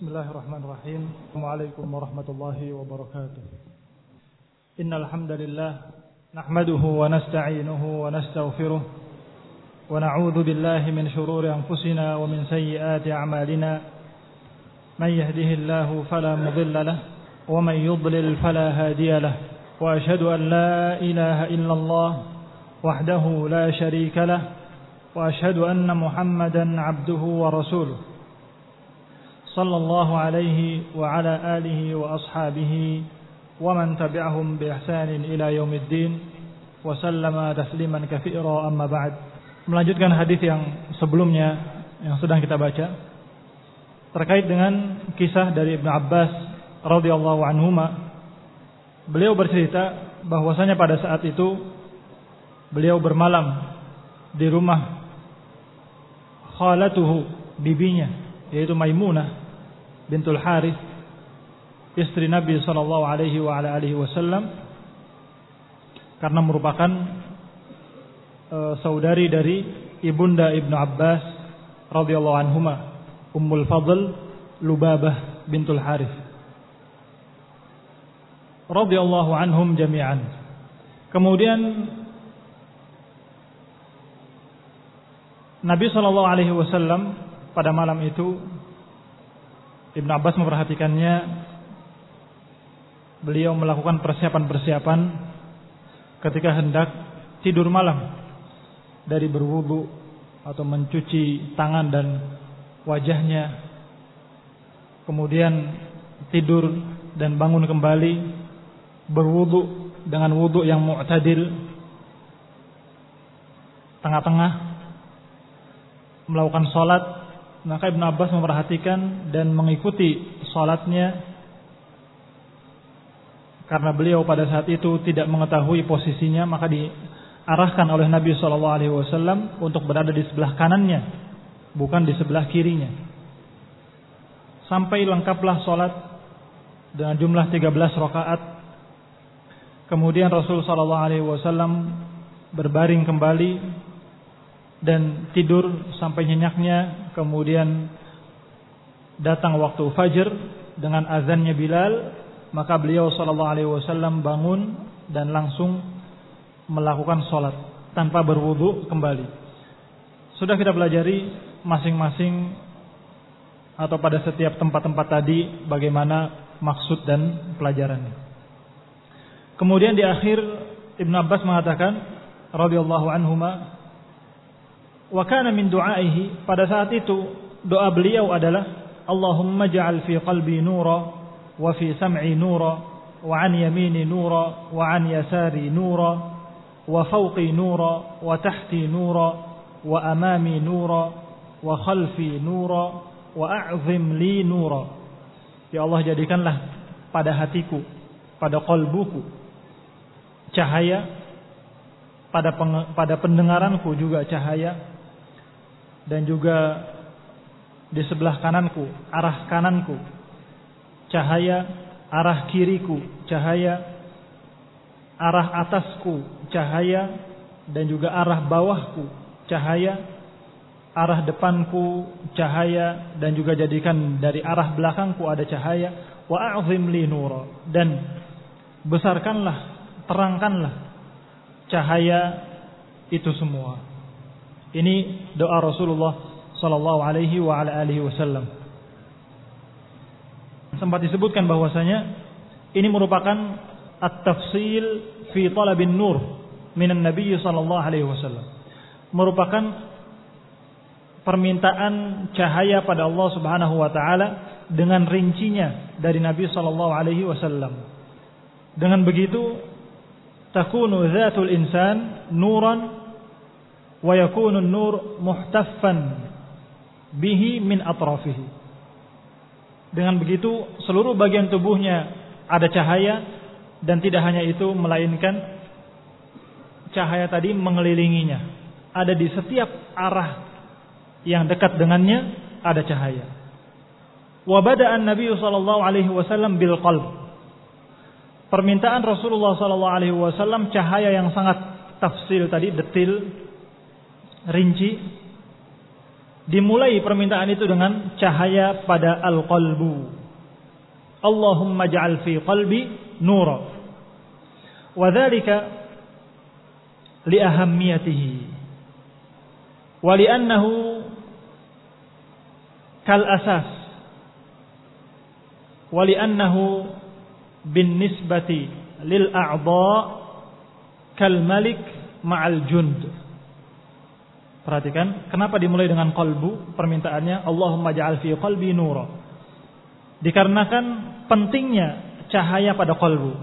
Bismillahirrahmanirrahim. Assalamualaikum warahmatullahi wabarakatuh. Innal hamdalillah nahmaduhu wa nasta'inuhu wa nastaghfiruh wa na'udzu billahi min shururi anfusina wa min sayyiati a'malina. Man yahdihillahu fala mudilla lahu wa man yudlil fala hadiya lahu. Wa ashhadu an la ilaha illallah wahdahu la sharika lahu wa ashhadu anna Muhammadan 'abduhu wa rasuluh. Sallallahu alaihi wa ala alihi wa ashabihi wa man tabi'ahum bi ihsanin ila yaumiddin wa sallama tasliman katsira, amma ba'd. Melanjutkan hadis yang sebelumnya yang sedang kita baca terkait dengan kisah dari Ibnu Abbas radhiyallahu anhuma. Beliau bercerita bahwasanya pada saat itu beliau bermalam di rumah khalatuhu, bibinya, yaitu Maimunah bintul Harith, istri Nabi sallallahu alaihi wa ala alihi wasallam, karena merupakan saudari dari ibunda Ibnu Abbas radhiyallahu anhuma, Ummul Fadl Lubabah bintul Harith radhiyallahu anhum jami'an. Kemudian Nabi sallallahu alaihi wasallam pada malam itu, Ibnu Abbas memperhatikannya, beliau melakukan persiapan-persiapan ketika hendak tidur malam, dari berwudu atau mencuci tangan dan wajahnya, kemudian tidur dan bangun kembali, berwudu dengan wudu yang mu'tadil, tengah-tengah, melakukan salat. Maka Ibnu Abbas memperhatikan dan mengikuti salatnya, karena beliau pada saat itu tidak mengetahui posisinya, maka diarahkan oleh Nabi SAW untuk berada di sebelah kanannya, bukan di sebelah kirinya. Sampai lengkaplah salat dengan jumlah 13 rakaat. Kemudian Rasul SAW berbaring kembali dan tidur sampai nyenyaknya. Kemudian datang waktu fajr dengan azannya Bilal, maka beliau SAW bangun dan langsung melakukan sholat tanpa berwudu kembali. Sudah kita pelajari masing-masing atau pada setiap tempat-tempat tadi bagaimana maksud dan pelajarannya. Kemudian di akhir Ibnu Abbas mengatakan radhiyallahu anhuma, wa kana min du'aihi, pada saat itu doa beliau adalah Allahumma ja'al fi qalbi nura wa fi sam'i nura wa an yamini nura wa an yasari nura wa fawqi nura wa tahti nura wa amami nura wa khalfi nura wa a'zim li nura. Ya Allah, jadikanlah pada hatiku, pada qalbuku cahaya, pada pendengaranku juga cahaya, dan juga di sebelah kananku, arah kananku cahaya, arah kiriku cahaya, arah atasku cahaya, dan juga arah bawahku cahaya, arah depanku cahaya, dan juga jadikan dari arah belakangku ada cahaya. Wa a'zim li nura, dan besarkanlah, terangkanlah cahaya itu semua. Ini doa Rasulullah sallallahu alaihi wa ala alihi wasallam. Sempat disebutkan bahwasanya ini merupakan at-tafsil fi talabin nur minan Nabi sallallahu alaihi wasallam. Merupakan permintaan cahaya pada Allah Subhanahu wa taala dengan rincinya dari Nabi sallallahu alaihi wasallam. Dengan begitu takunu dzatul insan nuran wa yakunu an-nur muhtaffan bihi min atrafihi. Dengan begitu seluruh bagian tubuhnya ada cahaya, dan tidak hanya itu melainkan cahaya tadi mengelilinginya. Ada di setiap arah yang dekat dengannya ada cahaya. Wa bada'an Nabi sallallahu alaihi wasallam bil qalb. Permintaan Rasulullah sallallahu alaihi wasallam cahaya yang sangat tafsil tadi, detil, rinci, Dimulai permintaan itu dengan cahaya pada al-qalbu. Allahumma ja'al fi qalbi nura. Wa dzalika li ahammiyatihi wa li annahu kal asas wa li annahu bin nisbati lil a'dha kal malik ma'al jund. Perhatikan kenapa dimulai dengan qalbu permintaannya, Allahumma ja'al fi qalbi nura. Dikarenakan pentingnya cahaya pada qalbu.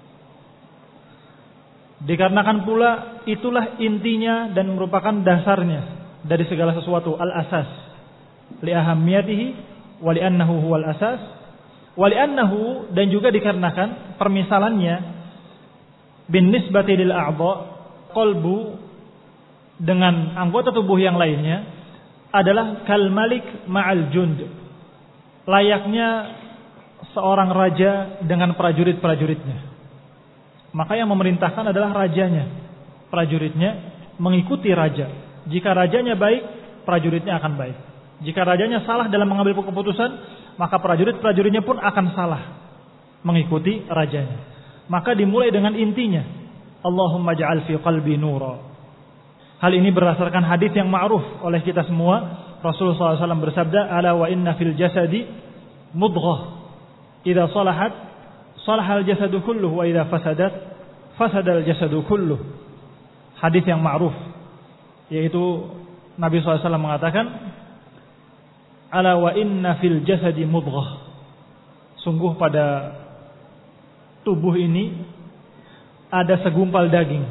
Dikarenakan pula itulah intinya dan merupakan dasarnya dari segala sesuatu, al-asas. Li ahammiyatihi wa li annahu huwal asas wa li annahu, dan juga dikarenakan permisalannya bin nisbati lil a'dha, qalbu dengan anggota tubuh yang lainnya adalah kal malik ma'al jund. Layaknya seorang raja dengan prajurit-prajuritnya. Maka yang memerintahkan adalah rajanya. Prajuritnya mengikuti raja. Jika rajanya baik, prajuritnya akan baik. Jika rajanya salah dalam mengambil keputusan, maka prajurit-prajuritnya pun akan salah mengikuti rajanya. Maka dimulai dengan intinya, Allahumma ja'al fi qalbi nura. Hal ini berdasarkan hadis yang ma'ruf oleh kita semua. Rasulullah SAW bersabda, ala wa inna fil jasadi mudghah, idza salahat salahal jasadu kulluh wa idza fasadat fasadal jasadu kulluh. Hadis yang ma'ruf, yaitu Nabi SAW mengatakan, ala wa inna fil jasadi mudghah, sungguh pada tubuh ini ada segumpal daging.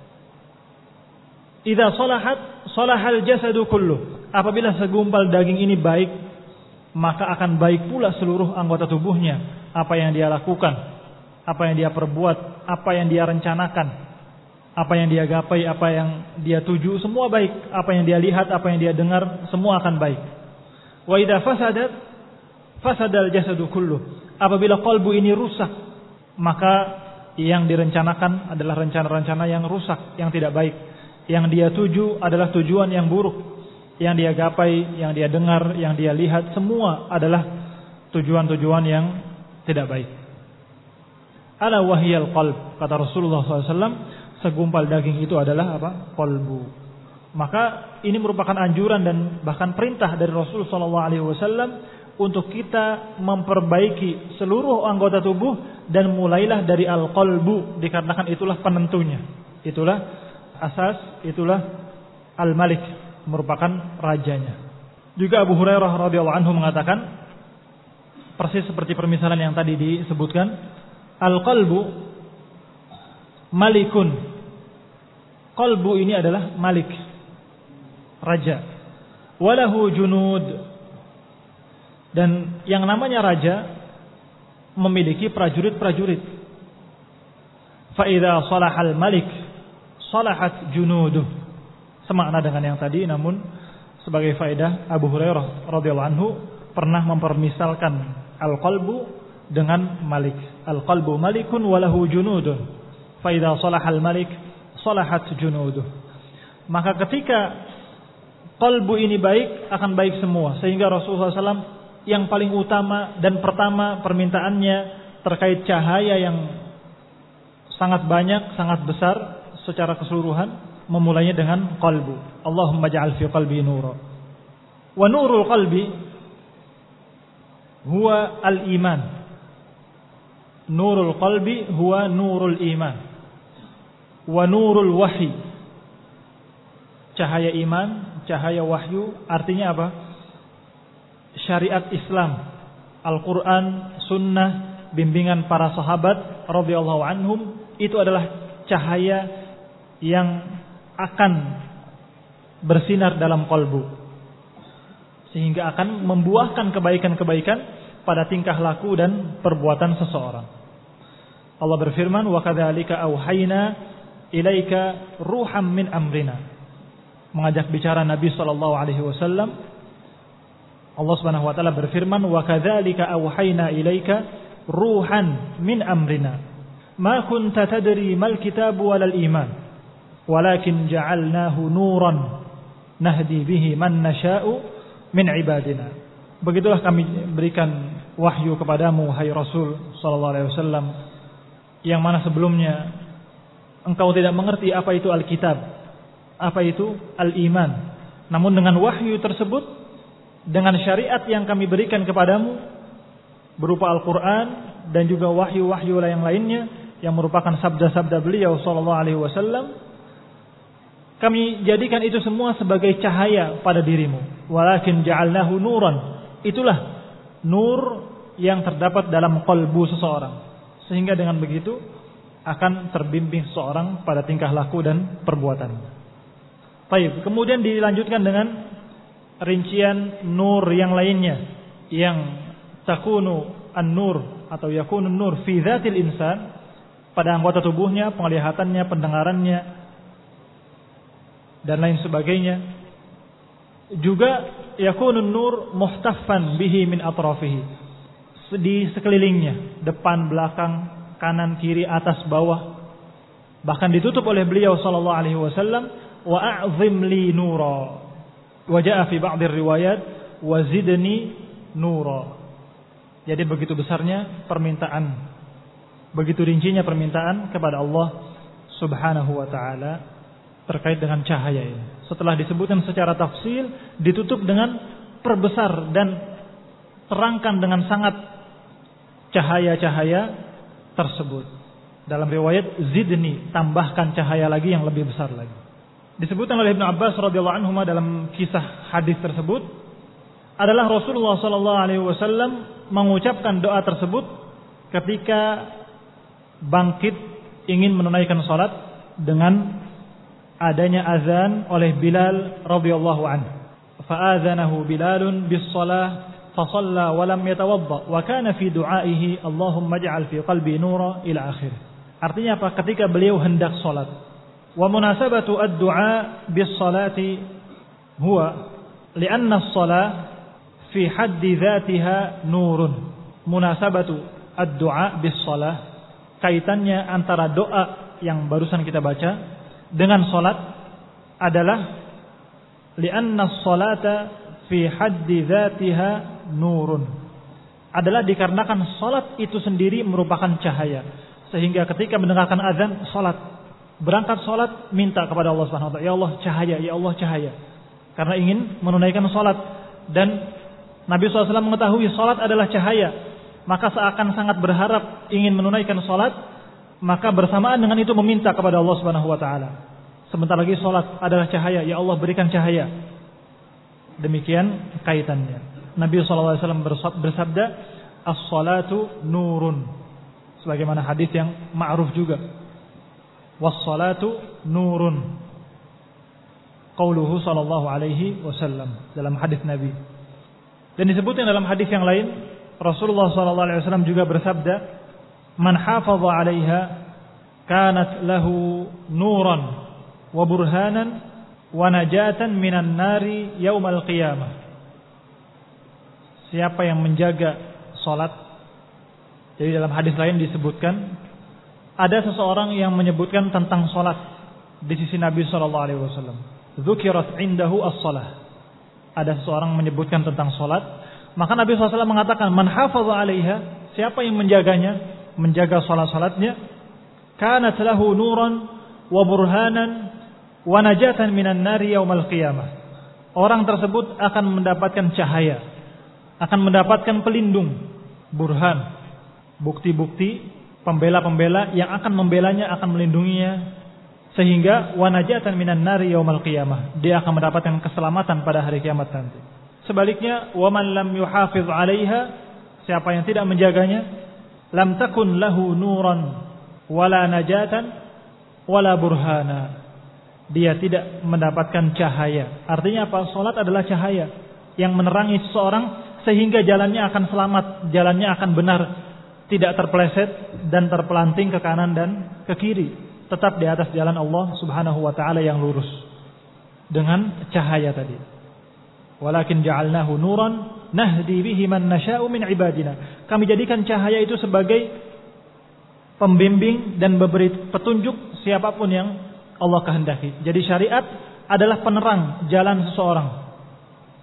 Idza salahat salahal jasadu kulluh. Apabila segumpal daging ini baik, maka akan baik pula seluruh anggota tubuhnya. Apa yang dia lakukan, apa yang dia perbuat, apa yang dia rencanakan, apa yang dia gapai, apa yang dia tuju, semua baik. Apa yang dia lihat, apa yang dia dengar, semua akan baik. Wa idza fasadat fasadal jasadu kulluh. Apabila qalbu ini rusak, maka yang direncanakan adalah rencana-rencana yang rusak, yang tidak baik. Yang dia tuju adalah tujuan yang buruk. Yang dia gapai, yang dia dengar, yang dia lihat, semua adalah tujuan-tujuan yang tidak baik. Ala wahyal qalb, kata Rasulullah SAW, segumpal daging itu adalah apa? Qalbu. Maka ini merupakan anjuran dan bahkan perintah dari Rasulullah SAW untuk kita memperbaiki seluruh anggota tubuh, dan mulailah dari al-qalbu, dikarenakan itulah penentunya. Itulah asas, itulah al-malik, merupakan rajanya. Juga Abu Hurairah radhiyallahu anhu mengatakan, persis seperti permisalan yang tadi disebutkan, al-qalbu malikun. Qalbu ini adalah malik, raja. Walahu junud. Dan yang namanya raja memiliki prajurit-prajurit. Fa idza salahal malik salahat junuduh. Semakna dengan yang tadi, namun sebagai faedah, Abu Hurairah radhiyallahu anhu pernah mempermisalkan al-qalbu dengan malik. Al-qalbu malikun walahu junudun. Fa idza salahal malik salahat junuduh. Maka ketika qalbu ini baik, akan baik semua. Sehingga Rasulullah SAW yang paling utama dan pertama permintaannya terkait cahaya yang sangat banyak, sangat besar secara keseluruhan, memulainya dengan qalbu. Allahumma ja'al fi qalbi nura. Wa nurul qalbi huwa al-iman. Nurul qalbi huwa nurul iman. Wa nurul wahyi. Cahaya iman, cahaya wahyu, artinya apa? Syariat Islam, Al-Quran, Sunnah, bimbingan para sahabat radhiyallahu anhum, itu adalah cahaya yang akan bersinar dalam qalbu, sehingga akan membuahkan kebaikan-kebaikan pada tingkah laku dan perbuatan seseorang. Allah berfirman, wa kadzalika auhayna ilaika ruham min amrina. Mengajak bicara Nabi sallallahu alaihi wasallam, Allah Subhanahu wa taala berfirman, wa kadzalika auhayna ilaika ruhan min amrina ma kunta tadri mal kitab walal iman walakin ja'alnahu nuran nahdi bihi man nasha'u min ibadina. Begitulah kami berikan wahyu kepadamu wahai Rasul sallallahu alaihi wasallam, yang mana sebelumnya engkau tidak mengerti apa itu Alkitab, apa itu al-iman. Namun dengan wahyu tersebut, dengan syariat yang kami berikan kepadamu berupa Al-Quran dan juga wahyu-wahyu yang lainnya yang merupakan sabda-sabda beliau sallallahu alaihi wasallam, kami jadikan itu semua sebagai cahaya pada dirimu. Walakin ja'alnahu nuran. Itulah nur yang terdapat dalam qalbu seseorang, sehingga dengan begitu akan terbimbing seseorang pada tingkah laku dan perbuatan. Baik, kemudian dilanjutkan dengan rincian nur yang lainnya, yang takunu an-nur atau yakunu an-nur fi dzatil insan, pada anggota tubuhnya, penglihatannya, pendengarannya dan lain sebagainya. Juga yakunun nur muhtaffan bihi min atrafihi, di sekelilingnya, depan, belakang, kanan, kiri, atas, bawah. Bahkan ditutup oleh beliau sallallahu alaihi wasallam, wa a'zim li nura. Wa jaa fi ba'd riwayat wa zidni nura. Jadi begitu besarnya permintaan, begitu rincinya permintaan kepada Allah Subhanahu wa taala terkait dengan cahaya ini. Setelah disebutkan secara tafsil, ditutup dengan perbesar dan terangkan dengan sangat cahaya-cahaya tersebut. Dalam riwayat zidni, tambahkan cahaya lagi yang lebih besar lagi. Disebutkan oleh Ibnu Abbas radhiyallahu anhu dalam kisah hadis tersebut adalah Rasulullah sallallahu alaihi wasallam mengucapkan doa tersebut ketika bangkit ingin menunaikan salat dengan adanya azan oleh Bilal radhiyallahu anhu. Fa'adzanahu Bilalun bis-shalah fa shalla wa lam yatawadda wa kana fi du'aihi Allahumma ij'al fi qalbi nura ila akhir. Artinya apa? Ketika beliau hendak salat. Wa munasabatu ad-du'a bis-salati huwa li'anna as-shalah fi haddi dzatiha nurun. Munasabatu ad-du'a bis-shalah, kaitannya antara doa yang barusan kita baca dengan salat adalah li'anna as-salata fi haddi dzatiha nurun, adalah dikarenakan salat itu sendiri merupakan cahaya, sehingga ketika mendengarkan azan salat, berangkat salat, minta kepada Allah Subhanahu wa taala, ya Allah cahaya, ya Allah cahaya, karena ingin menunaikan salat. Dan Nabi SAW mengetahui salat adalah cahaya, maka seakan sangat berharap ingin menunaikan salat, maka bersamaan dengan itu meminta kepada Allah Subhanahu wa taala. Sebentar lagi salat adalah cahaya, ya Allah berikan cahaya. Demikian kaitannya. Nabi sallallahu alaihi wasallam bersabda, "As-salatu nurun." Sebagaimana hadis yang ma'ruf juga. "Was-salatu nurun." Qauluhu sallallahu alaihi wasallam dalam hadis Nabi. Dan disebutkan dalam hadis yang lain, Rasulullah sallallahu alaihi wasallam juga bersabda, "Man hafaza 'alaiha kanat lahu nuran wa burhanan wa najatan minan nari yaumal qiyamah." Siapa yang menjaga salat. Jadi dalam hadis lain disebutkan ada seseorang yang menyebutkan tentang salat di sisi Nabi sallallahu alaihi wasallam. Dzukirat indahu as-shalah. Ada seseorang menyebutkan tentang salat, maka Nabi SAW mengatakan, "Man hafaza 'alaiha," siapa yang menjaganya, menjaga salat-salatnya, kanat lahu nuran wa burhanan wa najatan minan nari yaumal qiyamah. Orang tersebut akan mendapatkan cahaya, akan mendapatkan pelindung, burhan, bukti-bukti, pembela-pembela yang akan membelanya, akan melindunginya, sehingga wa najatan minan nari yaumal qiyamah, dia akan mendapatkan keselamatan pada hari kiamat nanti. Sebaliknya, wa man lam yuhafiz 'alaiha, siapa yang tidak menjaganya, lam takun lahu nuran wala najatan wala burhana, dia tidak mendapatkan cahaya. Artinya apa? Salat adalah cahaya yang menerangi seseorang sehingga jalannya akan selamat, jalannya akan benar, tidak terpeleset dan terpelanting ke kanan dan ke kiri, tetap di atas jalan Allah Subhanahu wa taala yang lurus dengan cahaya tadi. Walakin ja'alnahu nuran nahdi bihi man nasha'u min ibadina. Kami jadikan cahaya itu sebagai pembimbing dan memberi petunjuk siapapun yang Allah kehendaki. Jadi syariat adalah penerang jalan seseorang.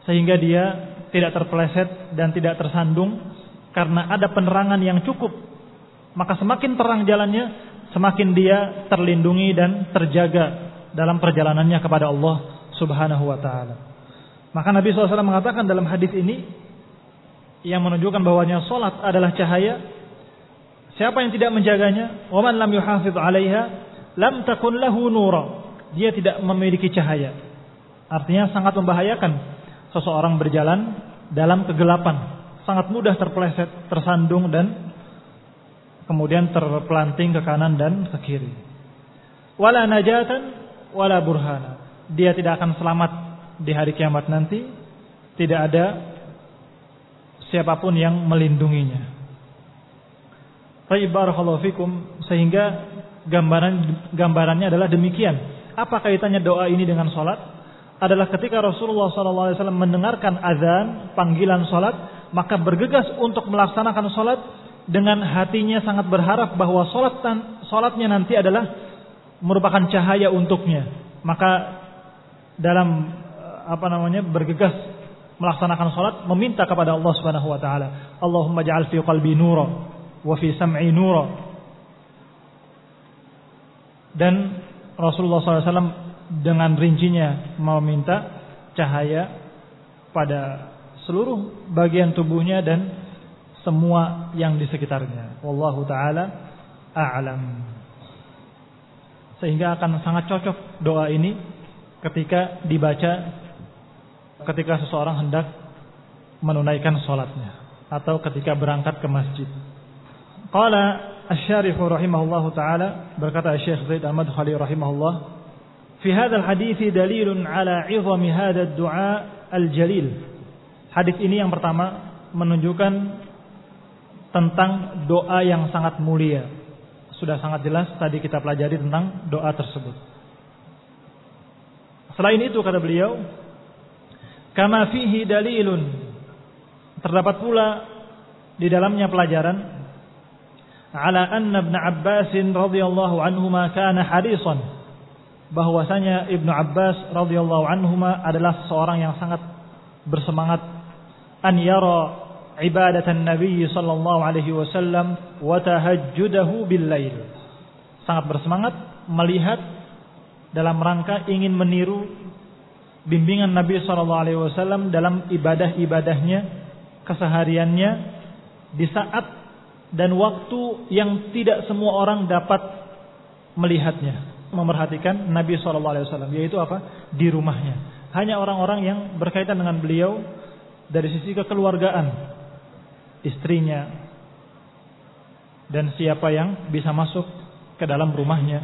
sehingga dia tidak terpeleset dan tidak tersandung karena ada penerangan yang cukup. Maka semakin terang jalannya, semakin dia terlindungi dan terjaga dalam perjalanannya kepada Allah Subhanahu wa taala. Maka Nabi SAW mengatakan dalam hadis ini yang menunjukkan bahwanya salat adalah cahaya. Siapa yang tidak menjaganya, wa man lam yuhafidz 'alaiha lam takun lahu nura. Dia tidak memiliki cahaya. Artinya sangat membahayakan seseorang berjalan dalam kegelapan. Sangat mudah terpeleset, tersandung dan kemudian terpelanting ke kanan dan ke kiri. Wala najatan wala burhana. Dia tidak akan selamat di hari kiamat nanti. Tidak ada siapapun yang melindunginya. Baik, barakallahu fikum. Sehingga gambarannya adalah demikian. Apa kaitannya doa ini dengan salat? Adalah ketika Rasulullah SAW mendengarkan azan, panggilan salat, maka bergegas untuk melaksanakan salat dengan hatinya sangat berharap bahwa salatnya nanti adalah merupakan cahaya untuknya. Maka dalam bergegas melaksanakan salat, meminta kepada Allah Subhanahu wa taala, Allahumma ja'al fi qalbi nura wa fi sam'i nura. Dan Rasulullah SAW dengan rincinya meminta cahaya pada seluruh bagian tubuhnya dan semua yang di sekitarnya. Wallahu taala a'lam. Sehingga akan sangat cocok doa ini ketika dibaca ketika seseorang hendak menunaikan salatnya atau ketika berangkat ke masjid. Qala asy-syarih rahimahullahu taala, berkata Syekh Zaid Al-Madkhali rahimahullah, fi hadzal hadits dalilun ala 'izami hadzal du'a al-jalil. Hadis ini yang pertama menunjukkan tentang doa yang sangat mulia. Sudah sangat jelas tadi kita pelajari tentang doa tersebut. Selain itu kata beliau, kama fihi dalilun, terdapat pula di dalamnya pelajaran ala anna Ibnu Abbas radhiyallahu anhuma kana harisan, bahwasanya Ibnu Abbas radhiyallahu anhuma adalah seorang yang sangat bersemangat an yara ibadatan Nabi sallallahu alaihi wasallam wa tahajjudahu bil lail. Sangat bersemangat melihat dalam rangka ingin meniru bimbingan Nabi sallallahu alaihi wasallam dalam ibadah-ibadahnya, kesehariannya di saat dan waktu yang tidak semua orang dapat melihatnya, memerhatikan Nabi SAW, yaitu apa? Di rumahnya. Hanya orang-orang yang berkaitan dengan beliau dari sisi kekeluargaan, istrinya, dan siapa yang bisa masuk ke dalam rumahnya.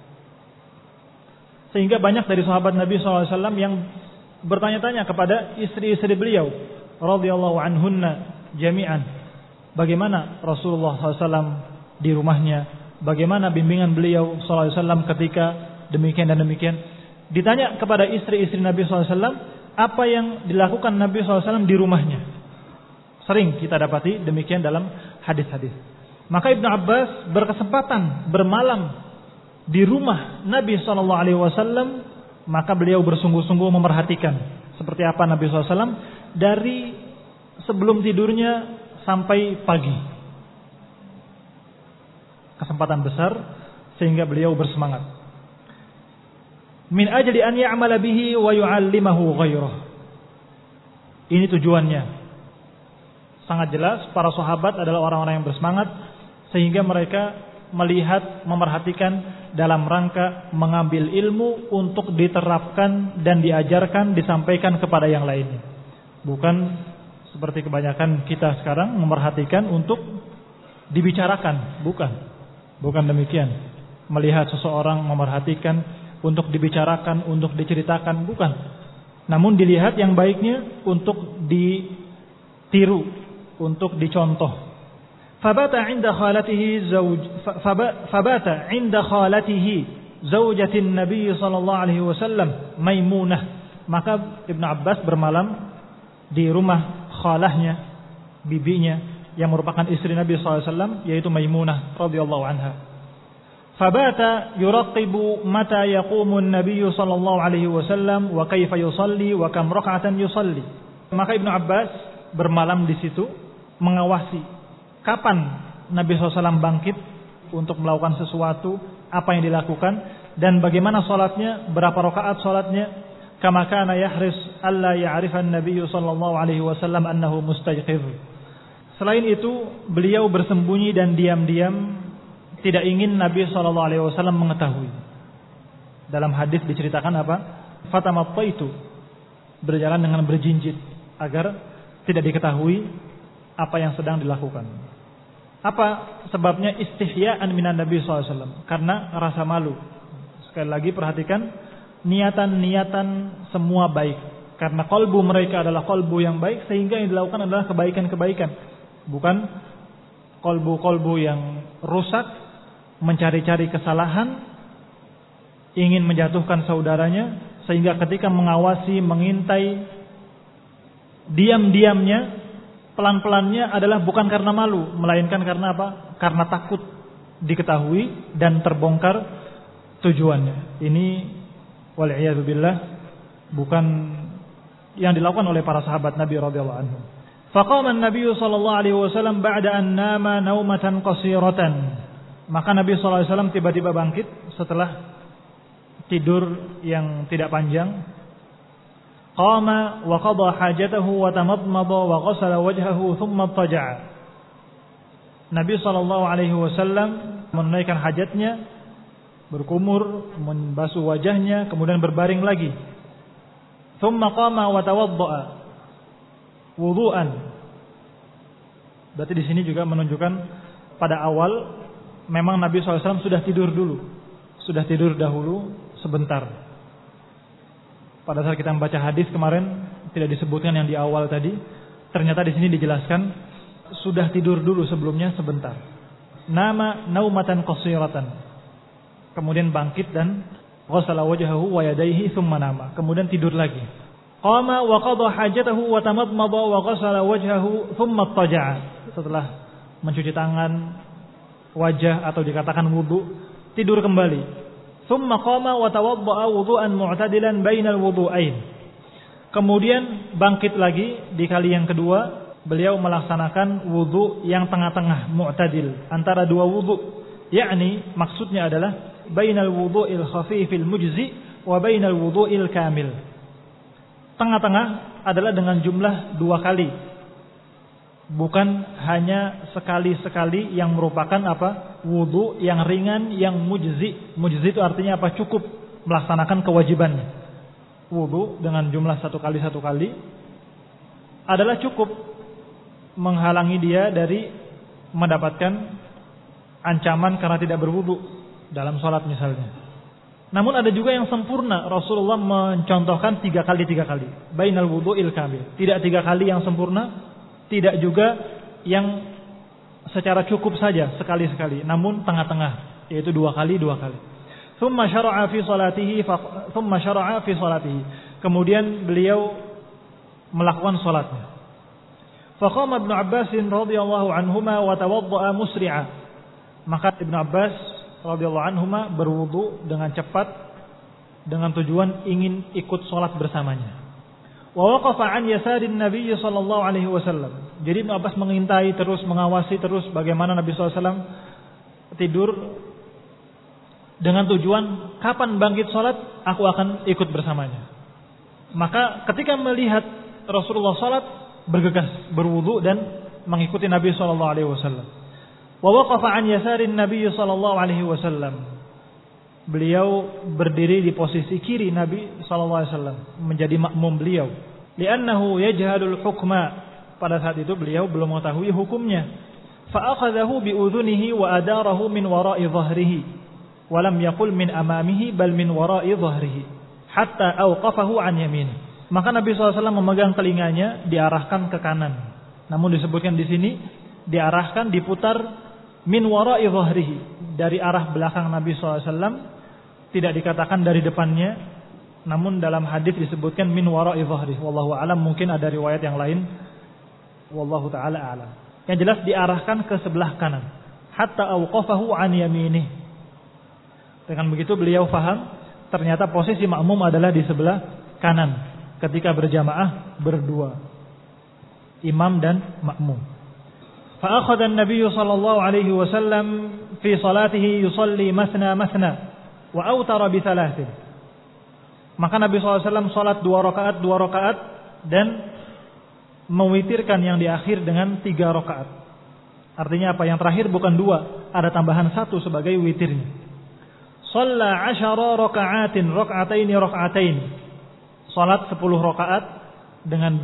Sehingga banyak dari sahabat Nabi SAW yang bertanya-tanya kepada istri-istri beliau radhiyallahu anhunna jami'an, bagaimana Rasulullah SAW di rumahnya, bagaimana bimbingan beliau SAW ketika demikian dan demikian. Ditanya kepada istri-istri Nabi SAW, apa yang dilakukan Nabi SAW di rumahnya. Sering kita dapati demikian dalam hadis-hadis. Maka Ibnu Abbas berkesempatan bermalam di rumah Nabi SAW, maka beliau bersungguh-sungguh memerhatikan seperti apa Nabi SAW dari sebelum tidurnya sampai pagi. Kesempatan besar sehingga beliau bersemangat. Min ajli an ya'mala bihi wa yu'allimahu ghairah. Ini tujuannya. Sangat jelas para sahabat adalah orang-orang yang bersemangat sehingga mereka melihat, memerhatikan dalam rangka mengambil ilmu untuk diterapkan dan diajarkan, disampaikan kepada yang lainnya. Bukan seperti kebanyakan kita sekarang memerhatikan untuk dibicarakan, bukan demikian. Melihat seseorang memerhatikan untuk dibicarakan, untuk diceritakan, bukan. Namun dilihat yang baiknya untuk ditiru, untuk dicontoh. Fabata 'inda khalatihi zaujatin Nabi sallallahu alaihi wasallam Maimunah. Maka Ibnu Abbas bermalam di rumah khalahnya, bibinya yang merupakan istri Nabi SAW, yaitu Maimunah radhiyallahu anha. Fabata yuraqibu mata yaqumu an-nabiy sallallahu alaihi wasallam wa kaifa yusalli wa kam rak'atan yusalli. Maka Ibnu Abbas bermalam di situ mengawasi kapan Nabi SAW bangkit untuk melakukan sesuatu, apa yang dilakukan dan bagaimana salatnya, berapa rakaat salatnya. Kama kana yahris alla ya'rifa an-nabiy sallallahu alaihi wasallam annahu mustajqir. Selain itu, beliau bersembunyi dan diam-diam, tidak ingin Nabi sallallahu alaihi wasallam mengetahui. Dalam hadis diceritakan apa? Fatamattaitu, berjalan dengan berjinjit agar tidak diketahui apa yang sedang dilakukan. Apa sebabnya? Istihya'an minan Nabi sallallahu alaihi wasallam, karena rasa malu. Sekali lagi perhatikan niatan-niatan semua baik, karena kalbu mereka adalah kalbu yang baik, sehingga yang dilakukan adalah kebaikan-kebaikan, bukan kalbu-kalbu yang rusak, mencari-cari kesalahan, ingin menjatuhkan saudaranya, sehingga ketika mengawasi, mengintai, diam-diamnya, pelan-pelannya adalah bukan karena malu, melainkan karena apa? Karena takut diketahui dan terbongkar tujuannya. Ini wal'iyadu billah bukan yang dilakukan oleh para sahabat Nabi radhiyallahu anhu. Faqama an-nabiy sallallahu alaihi wasallam ba'da an nama naumatan qasiratan. Maka Nabi sallallahu alaihi wasallam tiba-tiba bangkit setelah tidur yang tidak panjang. Qama wa qada hajatahu wa tamadmada wa ghasala wajhahu thumma ittaja'a. Nabi sallallahu alaihi wasallam menunaikan hajatnya, berkumur, membasuh wajahnya, kemudian berbaring lagi. Thumma qama wa tawadda'a wudu'an. Berarti di sini juga menunjukkan pada awal memang Nabi SAW sudah tidur dulu, sudah tidur dahulu sebentar. Pada saat kita membaca hadis kemarin tidak disebutkan yang di awal tadi, ternyata di sini dijelaskan sudah tidur dulu sebelumnya sebentar. Nama naumatan qasiratan. Kemudian bangkit dan ghasala wajhahu wa yadayhi thumma nama. Kemudian tidur lagi. Qama wa qada hajatahu wa tamadmada wa ghasala wajhahu thumma ittaja'a. Setelah mencuci tangan, wajah atau dikatakan wudu, tidur kembali. Thumma qama wa tawadda'a wudu'an mu'tadilan bainal wudu'ain. Kemudian bangkit lagi di kali yang kedua, beliau melaksanakan wudu yang tengah-tengah, mu'tadil, antara dua wudu. Yakni maksudnya adalah bainal wudu'il khafifil mujzi wa bainal wudu'il kamil. Tengah-tengah adalah dengan jumlah dua kali, bukan hanya sekali-sekali yang merupakan apa? Wudu yang ringan, yang mujzi. Mujzi itu artinya apa? Cukup melaksanakan kewajibannya. Wudu dengan jumlah satu kali adalah cukup menghalangi dia dari mendapatkan ancaman karena tidak berwudu dalam sholat misalnya. Namun ada juga yang sempurna. Rasulullah mencontohkan 3 kali. Bainal wudu'il kamil. Tidak 3 kali yang sempurna, tidak juga yang secara cukup saja sekali-sekali, namun tengah-tengah, yaitu 2 kali. Thumma syara'a fi salatihi. Kemudian beliau melakukan salatnya. Faqama Ibnu Abbas radhiyallahu anhuma wa tawadda'a musri'a. Maka Ibnu Abbas radhiyallahu anhuma berwudu dengan cepat dengan tujuan ingin ikut salat bersamanya. Wa waqafa an yasarin Nabi sallallahu alaihi wasallam. Jadi Ibnu Abbas mengintai terus, mengawasi terus bagaimana Nabi sallallahu alaihi wasallam tidur dengan tujuan kapan bangkit salat aku akan ikut bersamanya. Maka ketika melihat Rasulullah salat, bergegas berwudu dan mengikuti Nabi sallallahu alaihi wasallam. Wa waqafa an yasarin Nabi sallallahu alaihi wasallam. Beliau berdiri di posisi kiri Nabi sallallahu alaihi wasallam, menjadi makmum beliau. Li'annahu yajhalul hukma. Pada saat itu beliau belum mengetahui hukumnya. Fa akhadhahu bi udhunihi wa adarahu min wara'i dhahrihi. Wa lam yaqul min amamihi bal min wara'i dhahrihi. Hatta awqafahu an yamin. Maka Nabi sallallahu alaihi wasallam memegang telinganya, diarahkan ke kanan. Namun disebutkan di sini diarahkan, diputar min wara'i dhahrihi, dari arah belakang Nabi SAW, tidak dikatakan dari depannya, namun dalam hadis disebutkan min wara'i dhahrihi. Wallahu a'lam, mungkin ada riwayat yang lain, wallahu ta'ala a'lam. Yang jelas diarahkan ke sebelah kanan, hatta awqafahu an yaminih. Dengan begitu beliau faham ternyata posisi makmum adalah di sebelah kanan ketika berjamaah berdua. imam dan makmum. Fa akhadha an-nabiy sallallahu alaihi wasallam fi salatihi yusalli mathna wa autara bi thalathin. Maka Nabi SAW salat 2 rakaat dan mewitirkan yang di akhir dengan 3 rakaat. Artinya apa? Yang terakhir bukan 2, ada tambahan 1 sebagai witirnya. Shalla 10 raka'atin raka'atain. Salat 10 rakaat dengan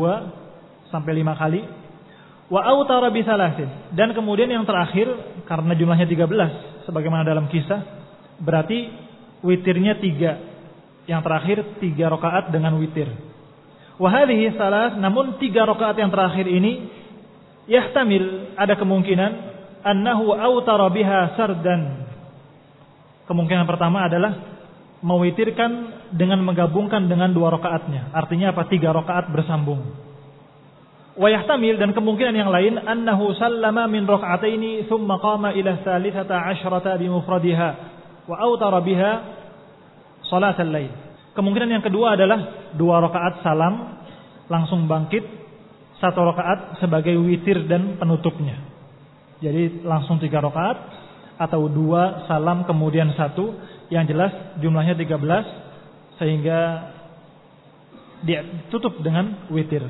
2 sampai 5 kali. Wa autara bi thalathin. Dan kemudian yang terakhir karena jumlahnya 13 sebagaimana dalam kisah, berarti witirnya 3. Yang terakhir 3 rakaat dengan witir. Wa hadhihi salat, namun 3 rakaat yang terakhir ini yahtamil, ada kemungkinan annahu autara biha sardan. Kemungkinan pertama adalah mewitirkan dengan menggabungkan dengan 2 rakaatnya. Artinya apa? 3 rakaat bersambung. Wa yahtamil, dan kemungkinan yang lain annahu sallama min raka'ataini thumma qama ila tsalitsata asyrata bi mufradiha wa autara biha salatal lail. Kemungkinan yang kedua adalah 2 rakaat salam langsung bangkit, 1 rakaat sebagai witir dan penutupnya. Jadi langsung 3 rakaat atau 2 salam kemudian 1, yang jelas jumlahnya 13 sehingga dia tutup dengan witir.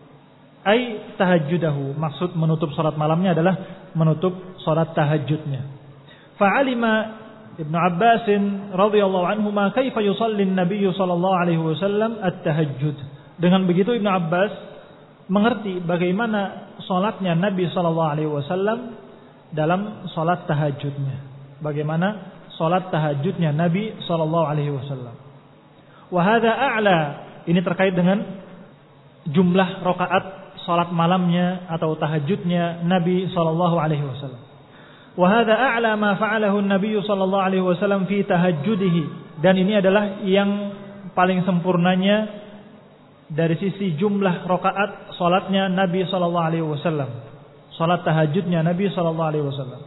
Ai tahajjudahu, maksud menutup salat malamnya adalah menutup salat tahajudnya. Fa'alima Ibnu Abbas radhiyallahu anhuma kaifa yusalli an-nabiy sallallahu alaihi wasallam at-tahajjud. Dengan begitu Ibnu Abbas mengerti bagaimana salatnya Nabi sallallahu alaihi wasallam dalam salat tahajudnya. Bagaimana salat tahajudnya Nabi sallallahu alaihi wasallam. Wa hadza a'la, ini terkait dengan jumlah rakaat salat malamnya atau tahajudnya Nabi sallallahu alaihi wasallam. Wa hadza a'la ma fa'alahu an-nabiy sallallahu alaihi wasallam fi tahajjudihi, dan ini adalah yang paling sempurnanya dari sisi jumlah rakaat salatnya Nabi sallallahu alaihi wasallam. Salat tahajudnya Nabi sallallahu alaihi wasallam.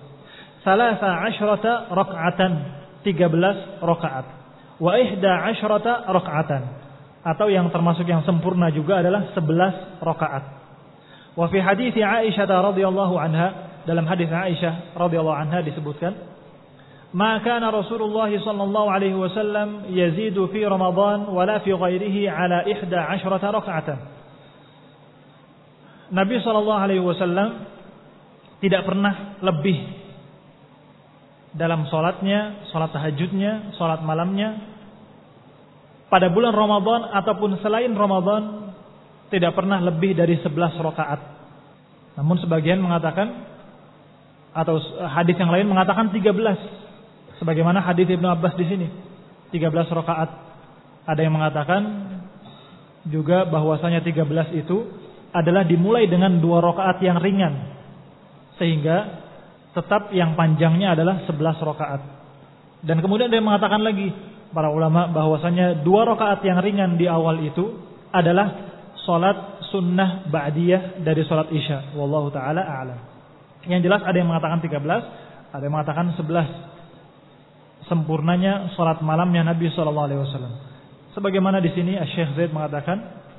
13 raka'atan, 13 rakaat. Wa 11 raka'atan, atau yang termasuk yang sempurna juga adalah 11 rakaat. Wa fi hadits Aisyah radhiyallahu anha, dalam hadis Aisyah radhiyallahu anha disebutkan, "Ma kana Rasulullah sallallahu alaihi wasallam yazidu fi Ramadan wala fi ghairihi ala 11 raka'atan." Nabi sallallahu alaihi wasallam tidak pernah lebih dalam salatnya, salat tahajudnya, salat malamnya pada bulan Ramadan ataupun selain Ramadan, tidak pernah lebih dari 11 rakaat. Namun sebagian mengatakan, atau hadis yang lain mengatakan 13, sebagaimana hadis Ibnu Abbas di sini 13 rakaat. Ada yang mengatakan juga bahwasanya 13 itu adalah dimulai dengan 2 rakaat yang ringan, sehingga tetap yang panjangnya adalah 11 rakaat. Dan kemudian ada yang mengatakan lagi para ulama bahwasanya 2 rakaat yang ringan di awal itu adalah salat sunnah ba'diyah dari salat Isya. Wallahu taala a'lam. Yang jelas ada yang mengatakan 13, ada yang mengatakan 11 sempurnanya salat malamnya Nabi sallallahu alaihi wasallam. Sebagaimana di sini Syekh Zaid mengatakan,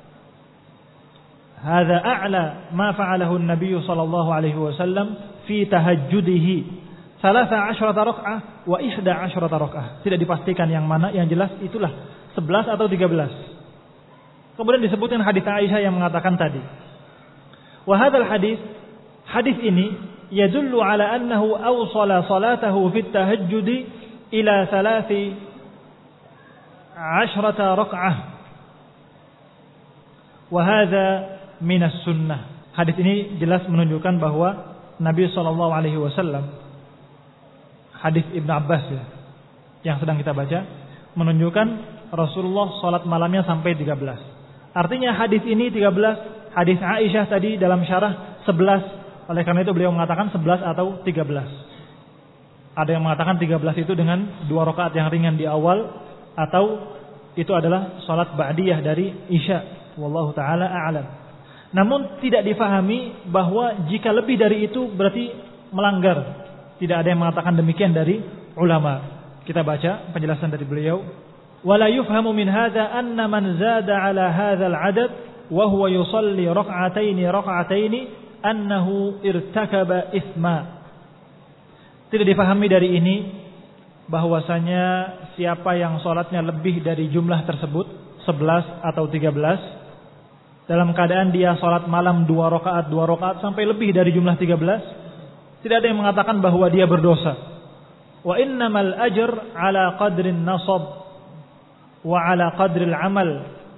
"Hadza a'la ma fa'alahu an-nabiy sallallahu alaihi wasallam fi tahajjudihi 13 raka'ah wa 11 raka'ah." Tidak dipastikan yang mana, yang jelas itulah 11 atau 13. Kemudian disebutkan hadis Aisyah yang mengatakan tadi. Wa hadzal hadis ini yadullu ala annahu awsala salatahu fi at-tahajjud ila 13 raka'ah. Wa hadza min as-sunnah. Hadis ini jelas menunjukkan bahwa Nabi sallallahu alaihi wasallam, hadis Ibnu Abbas ya, yang sedang kita baca, menunjukkan Rasulullah salat malamnya sampai 13. Artinya hadis ini 13, hadis Aisyah tadi dalam syarah 11. Oleh karena itu beliau mengatakan 11 atau 13. Ada yang mengatakan 13 itu dengan 2 rakaat yang ringan di awal, atau itu adalah salat ba'diyah dari Isya. Wallahu taala a'lam. Namun tidak difahami bahwa jika lebih dari itu berarti melanggar. Tidak ada yang mengatakan demikian dari ulama. Kita baca penjelasan dari beliau. Wala yufhamu min hadza anna man zada ala hadzal adad wa huwa yusalli rak'ataini annahu irtakaba itsma. Tidak difahami dari ini bahwasanya siapa yang salatnya lebih dari jumlah tersebut 11 atau 13 dalam keadaan dia salat malam 2 rakaat sampai lebih dari jumlah 13, tidak ada yang mengatakan bahwa dia berdosa. Wa innamal ajr ala qadrin nasab wa ala qadril amal.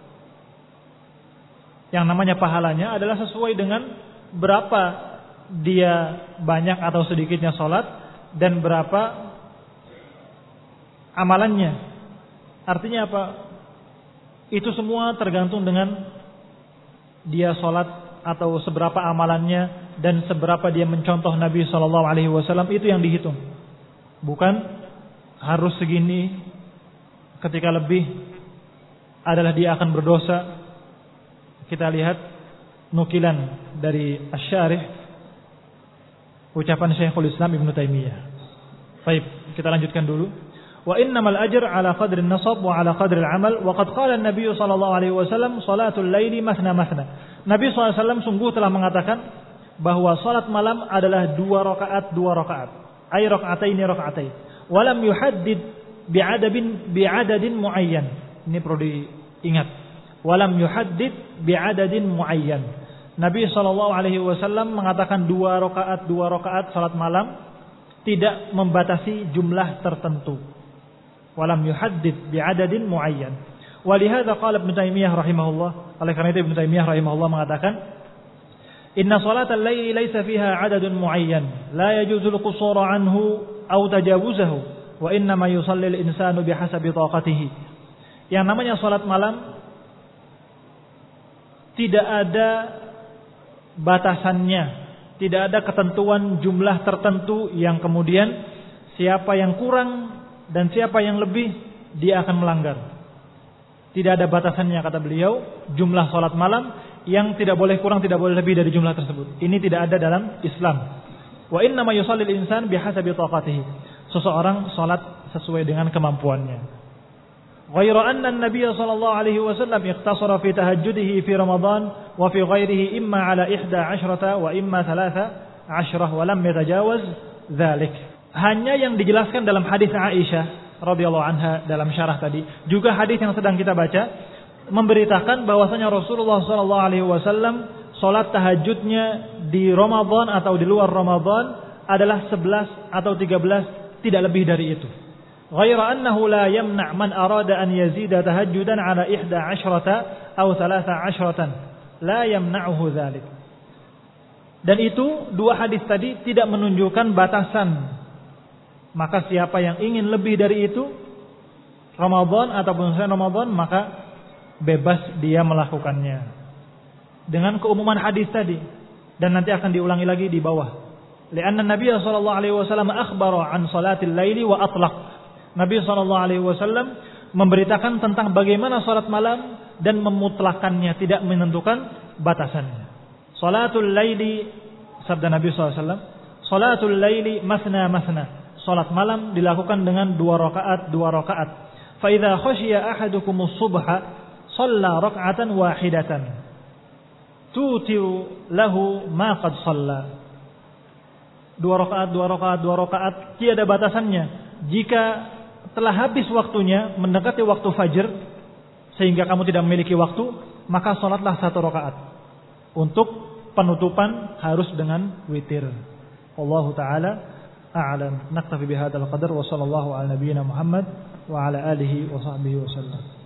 Yang namanya pahalanya adalah sesuai dengan berapa dia banyak atau sedikitnya salat dan berapa amalannya. Artinya apa? Itu semua tergantung dengan dia salat atau seberapa amalannya dan seberapa dia mencontoh Nabi SAW, itu yang dihitung. Bukan harus segini, ketika lebih adalah dia akan berdosa. Kita lihat nukilan dari Asy-Syarih, ucapan Syekhul Islam Ibnu Taimiyah. Baik, kita lanjutkan dulu. Wa innamal ajr ala qadri an-nasab wa ala qadri al-amal wa qad qala an-nabiy sallallahu alaihi wasallam salatul laili mathna mathna. Nabi SAW sungguh telah mengatakan bahwa salat malam adalah 2 rakaat, ay raka'ataini raka'atain. Wa lam yuhaddid bi'adadin muayyan. Ini perlu diingat. Wa lam yuhaddid bi'adadin muayyan. Nabi SAW mengatakan 2 rakaat salat malam, tidak membatasi jumlah tertentu. Walam yuhaddid bi'adadin muayyan. Walihada qala Ibnu Taimiyah rahimahullah. Oleh karena itu Ibnu Taimiyah rahimahullah mengatakan, inna salatal laili laisa fiha 'adadun muayyan, la yajuzul qusura anhu aw tajawuzahu, wa inna ma yusalli al-insanu bihasabi taqatihi. Yang namanya salat malam tidak ada batasannya, tidak ada ketentuan jumlah tertentu yang kemudian siapa yang kurang dan siapa yang lebih dia akan melanggar. Tidak ada batasannya, kata beliau, jumlah salat malam yang tidak boleh kurang, tidak boleh lebih dari jumlah tersebut. Ini tidak ada dalam Islam. Wa inna ma yusalli al-insan bihasabi taqatihi. Seseorang salat sesuai dengan kemampuannya. Ghairu anna an-nabiy sallallahu alaihi wasallam ikhtasara fi tahajjudihi fi Ramadan wa fi ghairihi imma ala 11 wa imma 13 wa lam yatajawaz dzalik. Hanya yang dijelaskan dalam hadis Aisyah radhiyallahu anha dalam syarah tadi, juga hadis yang sedang kita baca, memberitakan bahwasanya Rasulullah sallallahu alaihi wasallam salat tahajudnya di Ramadan atau di luar Ramadan adalah 11 atau 13, tidak lebih dari itu. Ghaira annahu la yamna' man arada an yazida tahajjudan ala 11 atau 13, la yamna'uhu dzalik. Dan itu dua hadis tadi tidak menunjukkan batasan. Maka siapa yang ingin lebih dari itu, Ramadan ataupun selain Ramadan, maka bebas dia melakukannya. Dengan keumuman hadis tadi, dan nanti akan diulangi lagi di bawah. Lianna Nabi sallallahu alaihi wasallam akhbara an salatil laili wa atlaq. Nabi sallallahu alaihi wasallam memberitakan tentang bagaimana salat malam dan memutlakannya, tidak menentukan batasannya. Salatul laili, sabda Nabi sallallahu alaihi wasallam, salatul laili masna masna. Salat malam dilakukan dengan 2 rakaat. Fa idza khashiya ahadukumus subha shalla rak'atan wahidatan tutiu lahu ma qad shalla. 2 rakaat, tiada batasannya. Jika telah habis waktunya, mendekati waktu fajr sehingga kamu tidak memiliki waktu, maka salatlah 1 rakaat. Untuk penutupan harus dengan witir. Wallahu taala a'lam. Naktafi bihadzal qadar wa sallallahu ala nabiyyina Muhammad wa ala alihi wa sahbihi wasallam.